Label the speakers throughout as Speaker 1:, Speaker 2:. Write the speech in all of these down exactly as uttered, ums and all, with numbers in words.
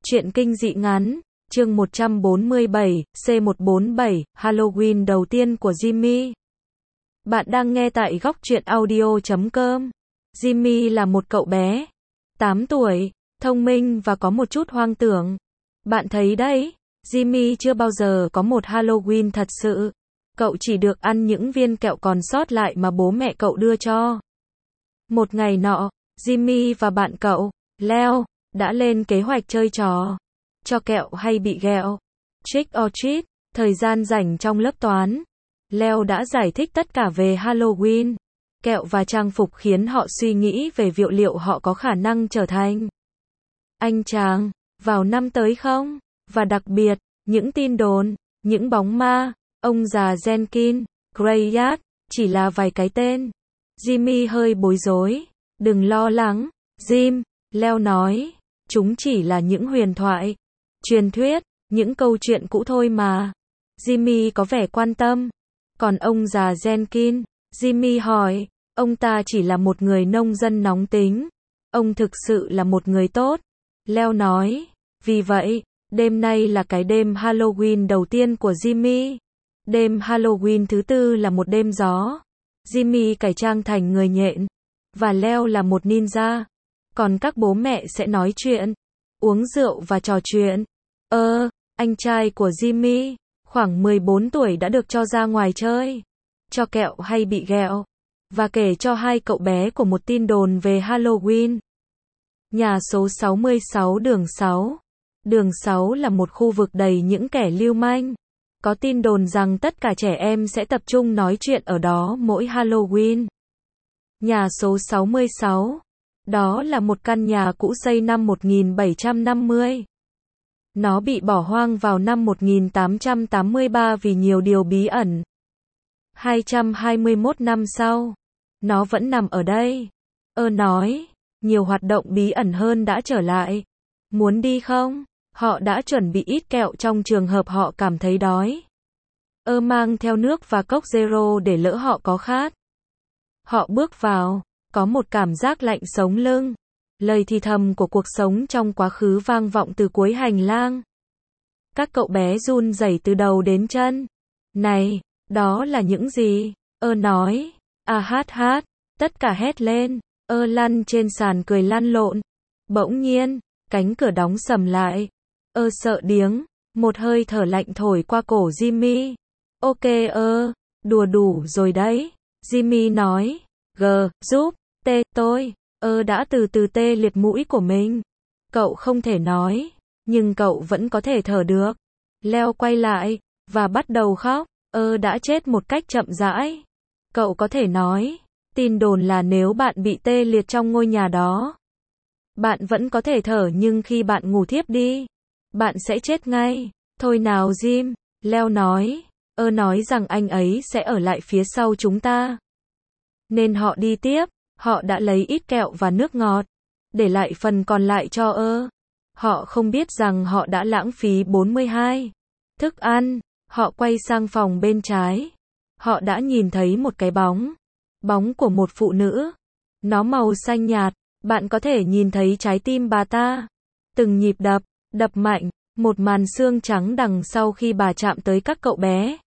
Speaker 1: Truyện kinh dị ngắn, chương một trăm bốn mươi bảy, C một bốn bảy, Halloween đầu tiên của Jimmy. Bạn đang nghe tại góc truyện audio chấm com. Jimmy là một cậu bé, tám tuổi, thông minh và có một chút hoang tưởng. Bạn thấy đấy, Jimmy chưa bao giờ có một Halloween thật sự. Cậu chỉ được ăn những viên kẹo còn sót lại mà bố mẹ cậu đưa cho. Một ngày nọ, Jimmy và bạn cậu, Leo, đã lên kế hoạch chơi trò cho kẹo hay bị ghẹo, trick or treat. Thời gian rảnh trong lớp toán, Leo đã giải thích tất cả về Halloween, kẹo và trang phục khiến họ suy nghĩ về việc liệu họ có khả năng trở thành anh chàng vào năm tới không. Và đặc biệt, những tin đồn, những bóng ma, ông già Jenkins, Greyat, chỉ là vài cái tên. Jimmy hơi bối rối. Đừng lo lắng, Jim, Leo nói. Chúng chỉ là những huyền thoại, truyền thuyết, những câu chuyện cũ thôi mà. Jimmy có vẻ quan tâm. Còn ông già Jenkins, Jimmy hỏi, ông ta chỉ là một người nông dân nóng tính. Ông thực sự là một người tốt. Leo nói, vì vậy, đêm nay là cái đêm Halloween đầu tiên của Jimmy. Đêm Halloween thứ tư là một đêm gió. Jimmy cải trang thành người nhện, và Leo là một ninja. Còn các bố mẹ sẽ nói chuyện, uống rượu và trò chuyện. Ơ, anh trai của Jimmy, khoảng mười bốn tuổi đã được cho ra ngoài chơi, cho kẹo hay bị ghẹo, và kể cho hai cậu bé của một tin đồn về Halloween. Nhà số sáu mươi sáu đường sáu. Đường sáu là một khu vực đầy những kẻ lưu manh. Có tin đồn rằng tất cả trẻ em sẽ tập trung nói chuyện ở đó mỗi Halloween. Nhà số sáu mươi sáu. Đó là một căn nhà cũ xây năm một nghìn bảy trăm năm mươi. Nó bị bỏ hoang vào năm một nghìn tám trăm tám mươi ba vì nhiều điều bí ẩn. hai trăm hai mươi mốt năm sau, nó vẫn nằm ở đây. Ơ nói, nhiều hoạt động bí ẩn hơn đã trở lại. Muốn đi không? Họ đã chuẩn bị ít kẹo trong trường hợp họ cảm thấy đói. Ơ mang theo nước và cốc zero để lỡ họ có khát. Họ bước vào, có một cảm giác lạnh sống lưng. Lời thì thầm của cuộc sống trong quá khứ vang vọng từ cuối hành lang. Các cậu bé run rẩy từ đầu đến chân. Này, đó là những gì? Ơ nói. À hát hát. Tất cả hét lên. Ơ lăn trên sàn cười lăn lộn. Bỗng nhiên, cánh cửa đóng sầm lại. Ơ sợ điếng. Một hơi thở lạnh thổi qua cổ Jimmy. Ok ơ, đùa đủ rồi đấy. Jimmy nói. G, giúp, T, tôi. Ơ đã từ từ tê liệt mũi của mình. Cậu không thể nói, nhưng cậu vẫn có thể thở được. Leo quay lại, và bắt đầu khóc. Ơ đã chết một cách chậm rãi. Cậu có thể nói, tin đồn là nếu bạn bị tê liệt trong ngôi nhà đó, bạn vẫn có thể thở nhưng khi bạn ngủ thiếp đi, bạn sẽ chết ngay. Thôi nào Jim, Leo nói. Ơ nói rằng anh ấy sẽ ở lại phía sau chúng ta. Nên họ đi tiếp. Họ đã lấy ít kẹo và nước ngọt, để lại phần còn lại cho ơ. Họ không biết rằng họ đã lãng phí bốn mươi hai thức ăn. Họ quay sang phòng bên trái. Họ đã nhìn thấy một cái bóng. Bóng của một phụ nữ. Nó màu xanh nhạt. Bạn có thể nhìn thấy trái tim bà ta. Từng nhịp đập, đập mạnh. Một màn xương trắng đằng sau khi bà chạm tới các cậu bé.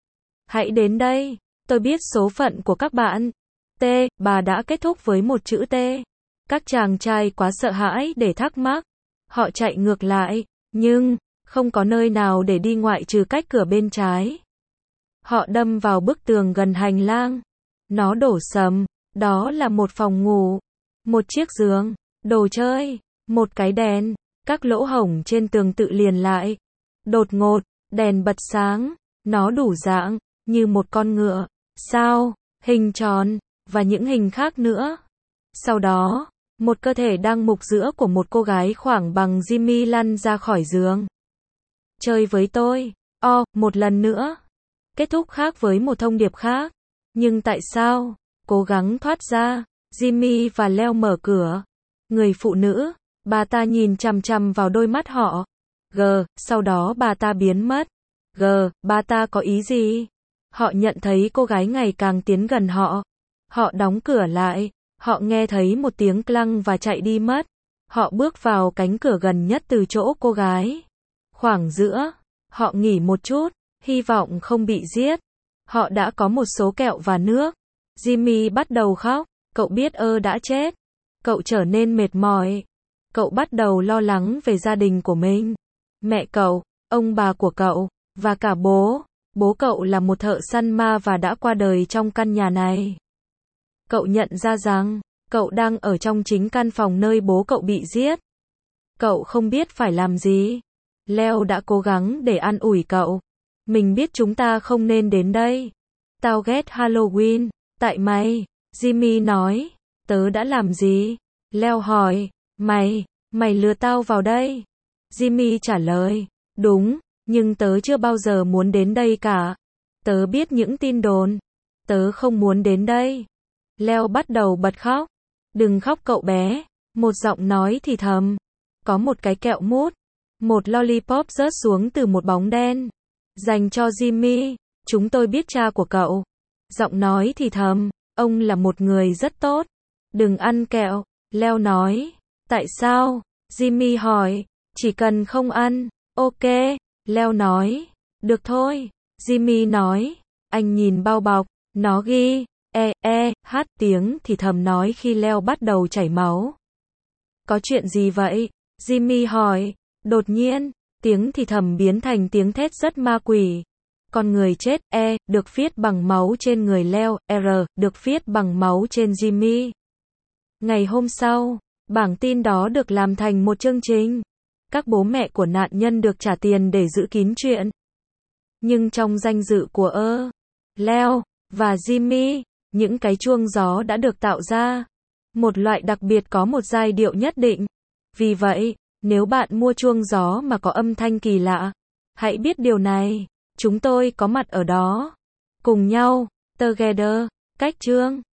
Speaker 1: Hãy đến đây. Tôi biết số phận của các bạn. T, bà đã kết thúc với một chữ T. Các chàng trai quá sợ hãi để thắc mắc. Họ chạy ngược lại, nhưng không có nơi nào để đi ngoại trừ cách cửa bên trái. Họ đâm vào bức tường gần hành lang. Nó đổ sầm. Đó là một phòng ngủ, một chiếc giường, đồ chơi, một cái đèn. Các lỗ hổng trên tường tự liền lại. Đột ngột, đèn bật sáng. Nó đủ dạng, như một con ngựa, sao, hình tròn, và những hình khác nữa. Sau đó, một cơ thể đang mục giữa của một cô gái khoảng bằng Jimmy lăn ra khỏi giường. Chơi với tôi. O, một lần nữa. Kết thúc khác với một thông điệp khác. Nhưng tại sao? Cố gắng thoát ra. Jimmy và Leo mở cửa. Người phụ nữ, bà ta nhìn chằm chằm vào đôi mắt họ. G, sau đó bà ta biến mất. G, bà ta có ý gì? Họ nhận thấy cô gái ngày càng tiến gần họ. Họ đóng cửa lại. Họ nghe thấy một tiếng clang và chạy đi mất. Họ bước vào cánh cửa gần nhất từ chỗ cô gái. Khoảng giữa, họ nghỉ một chút, hy vọng không bị giết. Họ đã có một số kẹo và nước. Jimmy bắt đầu khóc, cậu biết ơ đã chết. Cậu trở nên mệt mỏi. Cậu bắt đầu lo lắng về gia đình của mình. Mẹ cậu, ông bà của cậu, và cả bố. Bố cậu là một thợ săn ma và đã qua đời trong căn nhà này. Cậu nhận ra rằng, cậu đang ở trong chính căn phòng nơi bố cậu bị giết. Cậu không biết phải làm gì. Leo đã cố gắng để an ủi cậu. Mình biết chúng ta không nên đến đây. Tao ghét Halloween. Tại mày, Jimmy nói. Tớ đã làm gì? Leo hỏi. Mày, mày lừa tao vào đây. Jimmy trả lời. Đúng, nhưng tớ chưa bao giờ muốn đến đây cả. Tớ biết những tin đồn. Tớ không muốn đến đây. Leo bắt đầu bật khóc. Đừng khóc cậu bé. Một giọng nói thì thầm. Có một cái kẹo mút. Một lollipop rớt xuống từ một bóng đen. Dành cho Jimmy. Chúng tôi biết cha của cậu. Giọng nói thì thầm. Ông là một người rất tốt. Đừng ăn kẹo. Leo nói. Tại sao? Jimmy hỏi. Chỉ cần không ăn. Ok. Leo nói. Được thôi. Jimmy nói. Anh nhìn bao bọc. Nó ghi. E, E, H tiếng thì thầm nói khi Leo bắt đầu chảy máu. Có chuyện gì vậy? Jimmy hỏi. Đột nhiên, tiếng thì thầm biến thành tiếng thét rất ma quỷ. Con người chết, E, được viết bằng máu trên người Leo, R, được viết bằng máu trên Jimmy. Ngày hôm sau, bảng tin đó được làm thành một chương trình. Các bố mẹ của nạn nhân được trả tiền để giữ kín chuyện. Nhưng trong danh dự của ơ, Leo, và Jimmy, những cái chuông gió đã được tạo ra. Một loại đặc biệt có một giai điệu nhất định. Vì vậy, nếu bạn mua chuông gió mà có âm thanh kỳ lạ, hãy biết điều này. Chúng tôi có mặt ở đó. Cùng nhau, together, cách chương.